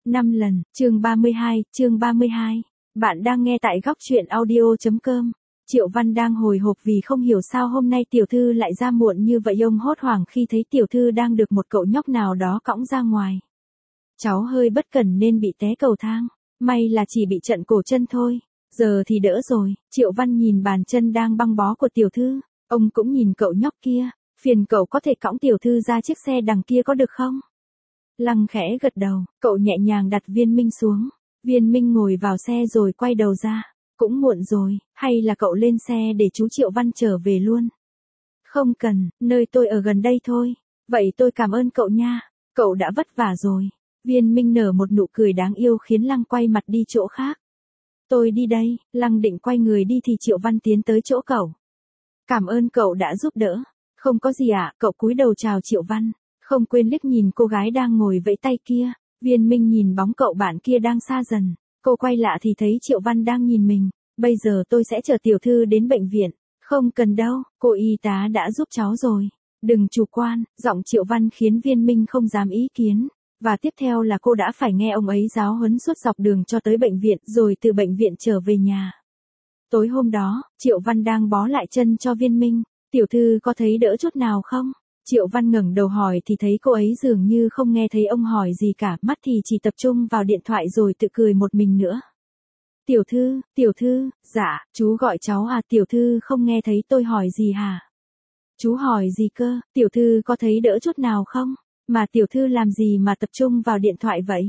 5 lần, chương 32. Bạn đang nghe tại góc truyện audio.com. Triệu Văn đang hồi hộp vì không hiểu sao hôm nay tiểu thư lại ra muộn như vậy. Ông hốt hoảng khi thấy tiểu thư đang được một cậu nhóc nào đó cõng ra ngoài. Cháu hơi bất cẩn nên bị té cầu thang, may là chỉ bị trật cổ chân thôi, giờ thì đỡ rồi. Triệu Văn nhìn bàn chân đang băng bó của tiểu thư, ông cũng nhìn cậu nhóc kia, phiền cậu có thể cõng tiểu thư ra chiếc xe đằng kia có được không? Lăng khẽ gật đầu, cậu nhẹ nhàng đặt Viên Minh xuống. Viên Minh ngồi vào xe rồi quay đầu ra. Cũng muộn rồi, hay là cậu lên xe để chú Triệu Văn trở về luôn? Không cần, nơi tôi ở gần đây thôi. Vậy tôi cảm ơn cậu nha, cậu đã vất vả rồi. Viên Minh nở một nụ cười đáng yêu khiến Lăng quay mặt đi chỗ khác. Tôi đi đây. Lăng định quay người đi thì Triệu Văn tiến tới chỗ cậu. Cảm ơn cậu đã giúp đỡ. Không có gì ạ, cậu cúi đầu chào Triệu Văn. Không quên liếc nhìn cô gái đang ngồi vẫy tay kia. Viên Minh nhìn bóng cậu bạn kia đang xa dần. Cô quay lại thì thấy Triệu Văn đang nhìn mình. Bây giờ tôi sẽ chở tiểu thư đến bệnh viện. Không cần đâu, cô y tá đã giúp cháu rồi. Đừng chủ quan. Giọng Triệu Văn khiến Viên Minh không dám ý kiến. Và tiếp theo là cô đã phải nghe ông ấy giáo huấn suốt dọc đường cho tới bệnh viện, rồi từ bệnh viện trở về nhà. Tối hôm đó, Triệu Văn đang bó lại chân cho Viên Minh. Tiểu thư có thấy đỡ chút nào không? Triệu Văn ngẩng đầu hỏi thì thấy cô ấy dường như không nghe thấy ông hỏi gì cả, mắt thì chỉ tập trung vào điện thoại rồi tự cười một mình nữa. Tiểu thư, dạ, chú gọi cháu à? Tiểu thư không nghe thấy tôi hỏi gì hả? Chú hỏi gì cơ? Tiểu thư có thấy đỡ chút nào không? Mà tiểu thư làm gì mà tập trung vào điện thoại vậy?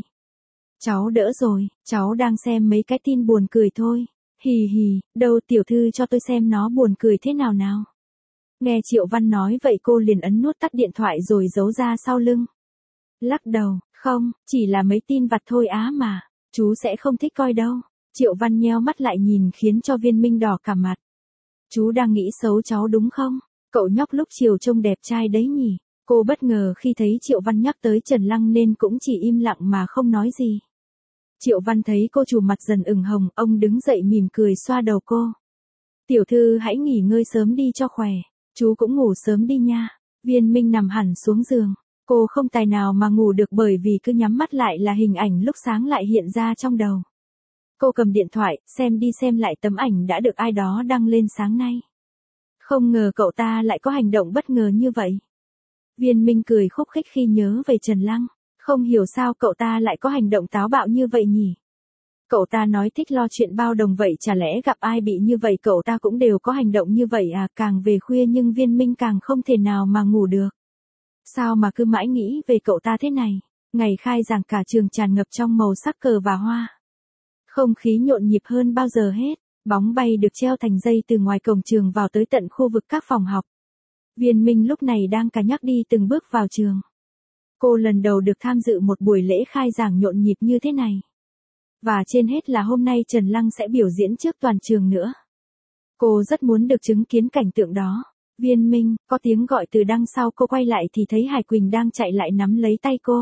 Cháu đỡ rồi, cháu đang xem mấy cái tin buồn cười thôi. Hì hì, đâu tiểu thư cho tôi xem nó buồn cười thế nào nào. Nghe Triệu Văn nói vậy cô liền ấn nút tắt điện thoại rồi giấu ra sau lưng. Lắc đầu, không, chỉ là mấy tin vặt thôi á mà, chú sẽ không thích coi đâu. Triệu Văn nheo mắt lại nhìn khiến cho Viên Minh đỏ cả mặt. Chú đang nghĩ xấu cháu đúng không? Cậu nhóc lúc chiều trông đẹp trai đấy nhỉ? Cô bất ngờ khi thấy Triệu Văn nhắc tới Trần Lăng nên cũng chỉ im lặng mà không nói gì. Triệu Văn thấy cô chủ mặt dần ửng hồng, ông đứng dậy mỉm cười xoa đầu cô. Tiểu thư hãy nghỉ ngơi sớm đi cho khỏe, chú cũng ngủ sớm đi nha. Viên Minh nằm hẳn xuống giường, cô không tài nào mà ngủ được bởi vì cứ nhắm mắt lại là hình ảnh lúc sáng lại hiện ra trong đầu. Cô cầm điện thoại, xem đi xem lại tấm ảnh đã được ai đó đăng lên sáng nay. Không ngờ cậu ta lại có hành động bất ngờ như vậy. Viên Minh cười khúc khích khi nhớ về Trần Lăng, không hiểu sao cậu ta lại có hành động táo bạo như vậy nhỉ? Cậu ta nói thích lo chuyện bao đồng vậy, chả lẽ gặp ai bị như vậy cậu ta cũng đều có hành động như vậy à? Càng về khuya nhưng Viên Minh càng không thể nào mà ngủ được. Sao mà cứ mãi nghĩ về cậu ta thế này? Ngày khai giảng cả trường tràn ngập trong màu sắc cờ và hoa. Không khí nhộn nhịp hơn bao giờ hết, bóng bay được treo thành dây từ ngoài cổng trường vào tới tận khu vực các phòng học. Viên Minh lúc này đang cà nhắc đi từng bước vào trường. Cô lần đầu được tham dự một buổi lễ khai giảng nhộn nhịp như thế này. Và trên hết là hôm nay Trần Lăng sẽ biểu diễn trước toàn trường nữa. Cô rất muốn được chứng kiến cảnh tượng đó. Viên Minh, có tiếng gọi từ đằng sau. Cô quay lại thì thấy Hải Quỳnh đang chạy lại nắm lấy tay cô.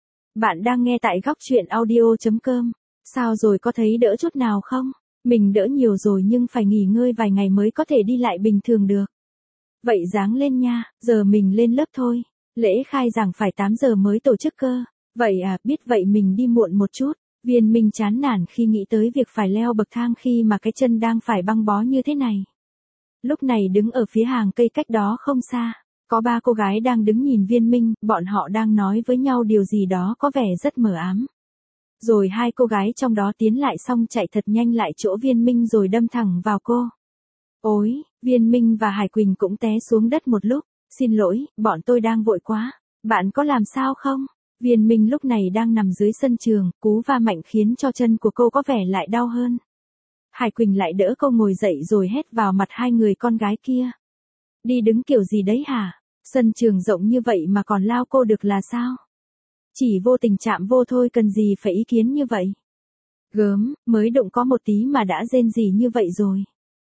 Bạn đang nghe tại góc truyện audio.com. Sao rồi, có thấy đỡ chút nào không? Mình đỡ nhiều rồi nhưng phải nghỉ ngơi vài ngày mới có thể đi lại bình thường được. Vậy ráng lên nha, giờ mình lên lớp thôi. Lễ khai giảng phải 8 giờ mới tổ chức cơ. Vậy à, biết vậy mình đi muộn một chút. Viên Minh chán nản khi nghĩ tới việc phải leo bậc thang khi mà cái chân đang phải băng bó như thế này. Lúc này đứng ở phía hàng cây cách đó không xa, có 3 cô gái đang đứng nhìn Viên Minh, bọn họ đang nói với nhau điều gì đó có vẻ rất mờ ám. Rồi 2 cô gái trong đó tiến lại xong chạy thật nhanh lại chỗ Viên Minh rồi đâm thẳng vào cô. Ôi, Viên Minh và Hải Quỳnh cũng té xuống đất một lúc. Xin lỗi, bọn tôi đang vội quá. Bạn có làm sao không? Viên Minh lúc này đang nằm dưới sân trường, cú va mạnh khiến cho chân của cô có vẻ lại đau hơn. Hải Quỳnh lại đỡ cô ngồi dậy rồi hét vào mặt 2 người con gái kia. Đi đứng kiểu gì đấy hả? Sân trường rộng như vậy mà còn lao cô được là sao? Chỉ vô tình chạm vô thôi, cần gì phải ý kiến như vậy? Gớm, mới đụng có một tí mà đã rên gì như vậy rồi.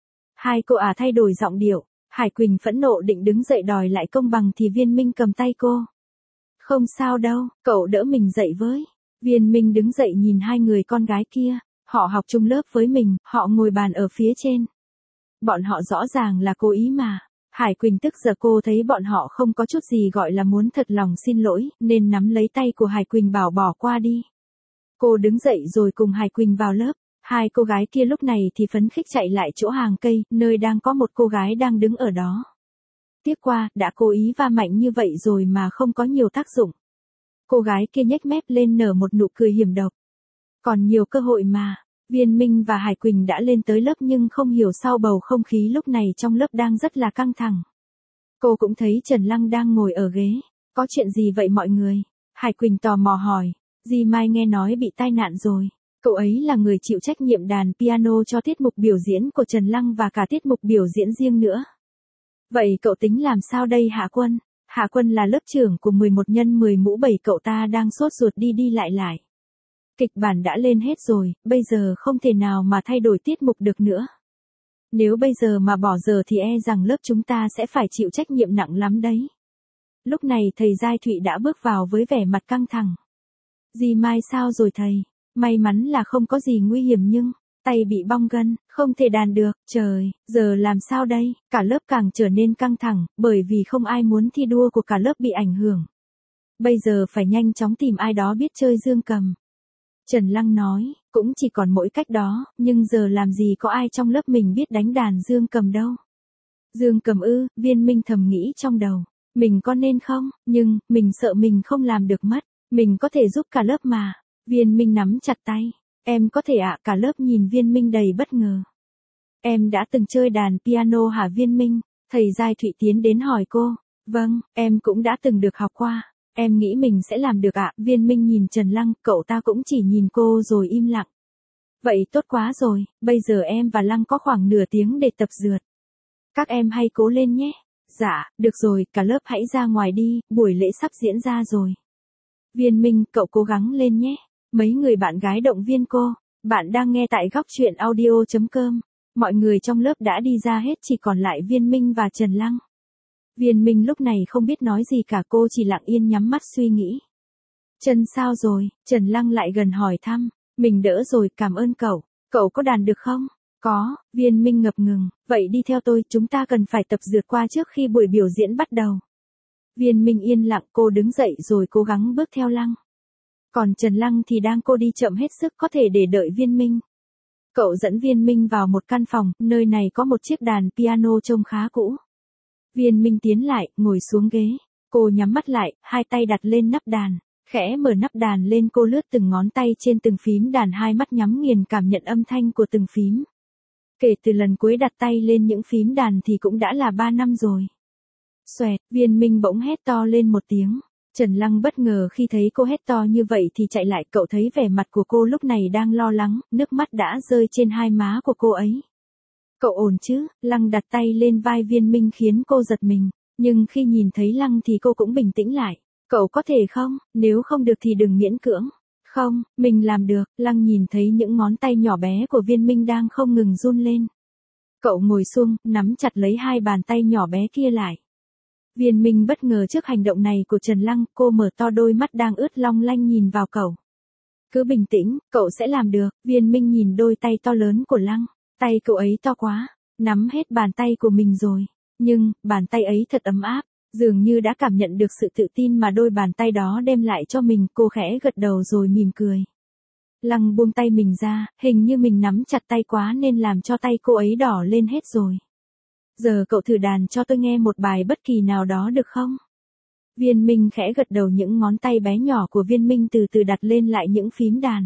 2 cô thay đổi giọng điệu. Hải Quỳnh phẫn nộ định đứng dậy đòi lại công bằng thì Viên Minh cầm tay cô. Không sao đâu, cậu đỡ mình dậy với. Viên Minh đứng dậy nhìn 2 người con gái kia. Họ học chung lớp với mình, họ ngồi bàn ở phía trên. Bọn họ rõ ràng là cố ý mà. Hải Quỳnh tức giờ cô thấy bọn họ không có chút gì gọi là muốn thật lòng xin lỗi, nên nắm lấy tay của Hải Quỳnh bảo bỏ qua đi. Cô đứng dậy rồi cùng Hải Quỳnh vào lớp. Hai cô gái kia lúc này thì phấn khích chạy lại chỗ hàng cây, nơi đang có một cô gái đang đứng ở đó. Tiếc qua, đã cố ý va mạnh như vậy rồi mà không có nhiều tác dụng. Cô gái kia nhếch mép lên nở một nụ cười hiểm độc. Còn nhiều cơ hội mà. Viên Minh và Hải Quỳnh đã lên tới lớp nhưng không hiểu sao bầu không khí lúc này trong lớp đang rất là căng thẳng. Cô cũng thấy Trần Lăng đang ngồi ở ghế. Có chuyện gì vậy mọi người? Hải Quỳnh tò mò hỏi. Dì Mai nghe nói bị tai nạn rồi. Cậu ấy là người chịu trách nhiệm đàn piano cho tiết mục biểu diễn của Trần Lăng và cả tiết mục biểu diễn riêng nữa. Vậy cậu tính làm sao đây Hạ Quân? Hạ Quân là lớp trưởng của 11x10 mũ 7, cậu ta đang sốt ruột đi đi lại lại. Kịch bản đã lên hết rồi, bây giờ không thể nào mà thay đổi tiết mục được nữa. Nếu bây giờ mà bỏ giờ thì e rằng lớp chúng ta sẽ phải chịu trách nhiệm nặng lắm đấy. Lúc này thầy Giai Thụy đã bước vào với vẻ mặt căng thẳng. Dì Mai sao rồi thầy? May mắn là không có gì nguy hiểm nhưng, tay bị bong gân, không thể đàn được, trời, giờ làm sao đây? Cả lớp càng trở nên căng thẳng, bởi vì không ai muốn thi đua của cả lớp bị ảnh hưởng. Bây giờ phải nhanh chóng tìm ai đó biết chơi dương cầm. Trần Lăng nói, cũng chỉ còn mỗi cách đó, nhưng giờ làm gì có ai trong lớp mình biết đánh đàn dương cầm đâu. Dương cầm ư? Viên Minh thầm nghĩ trong đầu. Mình có nên không? Nhưng, mình sợ mình không làm được mất. Mình có thể giúp cả lớp mà. Viên Minh nắm chặt tay. Em có thể ạ? Cả lớp nhìn Viên Minh đầy bất ngờ. Em đã từng chơi đàn piano hả Viên Minh? Thầy Giai Thụy tiến đến hỏi cô. Vâng, em cũng đã từng được học qua. Em nghĩ mình sẽ làm được ạ. Viên Minh nhìn Trần Lăng, cậu ta cũng chỉ nhìn cô rồi im lặng. Vậy tốt quá rồi, bây giờ em và Lăng có khoảng nửa tiếng để tập dượt. Các em hãy cố lên nhé. Dạ, được rồi, cả lớp hãy ra ngoài đi, buổi lễ sắp diễn ra rồi. Viên Minh, cậu cố gắng lên nhé. Mấy người bạn gái động viên cô. Bạn đang nghe tại góc truyện audio.com. Mọi người trong lớp đã đi ra hết, chỉ còn lại Viên Minh và Trần Lăng. Viên Minh lúc này không biết nói gì cả, cô chỉ lặng yên nhắm mắt suy nghĩ. Trần sao rồi? Trần Lăng lại gần hỏi thăm. Mình đỡ rồi, cảm ơn cậu. Cậu có đàn được không? Có, Viên Minh ngập ngừng. Vậy đi theo tôi, chúng ta cần phải tập dượt qua trước khi buổi biểu diễn bắt đầu. Viên Minh yên lặng, cô đứng dậy rồi cố gắng bước theo Lăng. Còn Trần Lăng thì đang cô đi chậm hết sức có thể để đợi Viên Minh. Cậu dẫn Viên Minh vào một căn phòng, nơi này có một chiếc đàn piano trông khá cũ. Viên Minh tiến lại, ngồi xuống ghế. Cô nhắm mắt lại, hai tay đặt lên nắp đàn. Khẽ mở nắp đàn lên, cô lướt từng ngón tay trên từng phím đàn, hai mắt nhắm nghiền cảm nhận âm thanh của từng phím. Kể từ lần cuối đặt tay lên những phím đàn thì cũng đã là 3 năm rồi. Xoẹt, Viên Minh bỗng hét to lên một tiếng. Trần Lăng bất ngờ khi thấy cô hét to như vậy thì chạy lại, cậu thấy vẻ mặt của cô lúc này đang lo lắng, nước mắt đã rơi trên hai má của cô ấy. Cậu ổn chứ? Lăng đặt tay lên vai Viên Minh khiến cô giật mình, nhưng khi nhìn thấy Lăng thì cô cũng bình tĩnh lại. Cậu có thể không? Nếu không được thì đừng miễn cưỡng. Không, mình làm được. Lăng nhìn thấy những ngón tay nhỏ bé của Viên Minh đang không ngừng run lên. Cậu ngồi xuống, nắm chặt lấy hai bàn tay nhỏ bé kia lại. Viên Minh bất ngờ trước hành động này của Trần Lăng, cô mở to đôi mắt đang ướt long lanh nhìn vào cậu. Cứ bình tĩnh, cậu sẽ làm được. Viên Minh nhìn đôi tay to lớn của Lăng. Tay cậu ấy to quá, nắm hết bàn tay của mình rồi. Nhưng, bàn tay ấy thật ấm áp, dường như đã cảm nhận được sự tự tin mà đôi bàn tay đó đem lại cho mình. Cô khẽ gật đầu rồi mỉm cười. Lăng buông tay mình ra, hình như mình nắm chặt tay quá nên làm cho tay cô ấy đỏ lên hết rồi. Giờ cậu thử đàn cho tôi nghe một bài bất kỳ nào đó được không? Viên Minh khẽ gật đầu, những ngón tay bé nhỏ của Viên Minh từ từ đặt lên lại những phím đàn.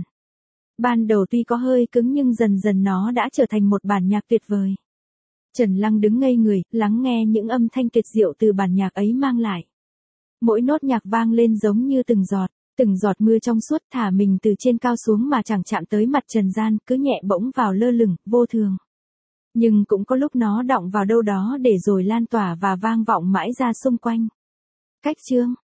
Ban đầu tuy có hơi cứng nhưng dần dần nó đã trở thành một bản nhạc tuyệt vời. Trần Lăng đứng ngây người, lắng nghe những âm thanh tuyệt diệu từ bản nhạc ấy mang lại. Mỗi nốt nhạc vang lên giống như từng giọt mưa trong suốt thả mình từ trên cao xuống mà chẳng chạm tới mặt trần gian, cứ nhẹ bỗng vào lơ lửng, vô thường. Nhưng cũng có lúc nó đọng vào đâu đó để rồi lan tỏa và vang vọng mãi ra xung quanh. Cách chương